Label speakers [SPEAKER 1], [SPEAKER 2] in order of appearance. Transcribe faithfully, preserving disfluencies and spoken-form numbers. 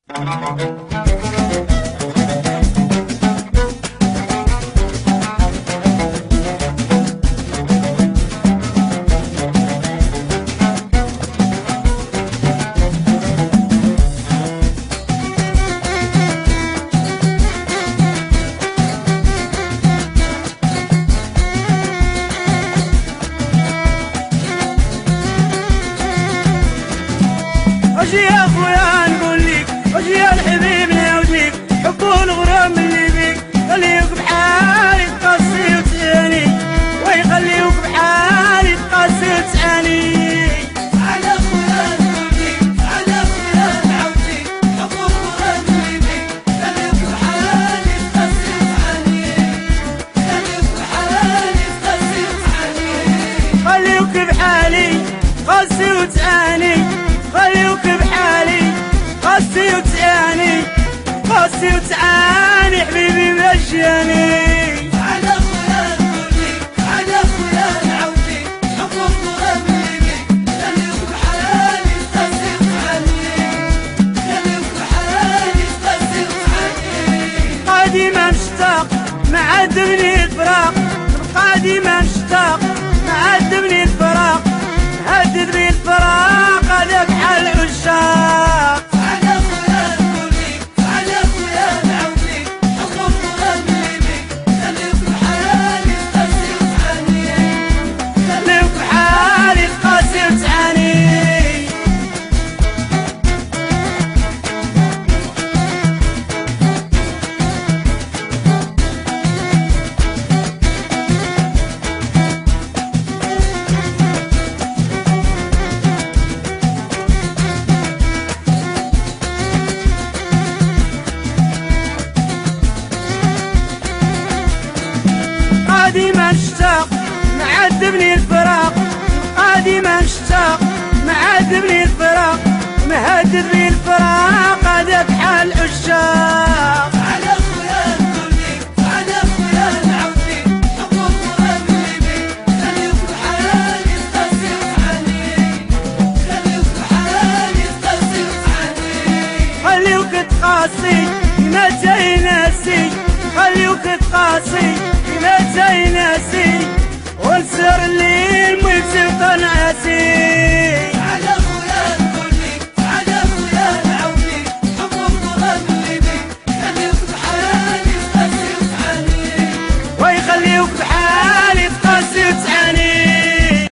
[SPEAKER 1] اجي يا خويا نقول ليك، اجي يا الحبيب نعاودليك، حب والغرام اللي بيك خليوك بحالي تقاسي وتعاني، ويخليوك بحالي تقاسي وتعاني.
[SPEAKER 2] على خويا نقول ليك، على خويا نعاودليك، حب والغرام اللي بيك خليوك بحالي تقاسي وتعاني، خليوك بحالي تقاسي وتعاني،
[SPEAKER 1] خليوك بحالي قاسي وتعاني، خليوك بحالي قاسي وتعاني، قاسي وتعاني حبيبي مجاني.
[SPEAKER 2] على خويا نقول ليك، على خويا نعاودليك، حب والغرام اللي بيك خليوك بحالي تقاسي وتعاني، خليوك بحالي تقاسي وتعاني.
[SPEAKER 1] نبقى ديما مشتاق معذبني الفراق، نبقى ديما مشتاق معذبني الفراق، مهدد بي الفراق هذاك حال عشاق.
[SPEAKER 2] على خويا نقول ليك، على خويا نعاودليك، حب والغرام اللي بيك خليوك بحالي تقاسي وتعاني،
[SPEAKER 1] خليوك بحالي تقاسي وتعاني. ديما مشتاق معذبني الفراق، نبقى ديما مشتاق معذبني الفراق، مهدد بي الفراق هذاك حال عشاق.
[SPEAKER 2] على خويا نقول ليك، على خويا نعاودليك، حب والغرام اللي بيك خليوك بحالي تقاسي وتعاني، خليوك بحالي تقاسي وتعاني،
[SPEAKER 1] خليوك تقاسي ما جاي ناسي، خليوك تقاسي ما جاي ناسي، ونسهر الليل ويمشي وطن عاسي.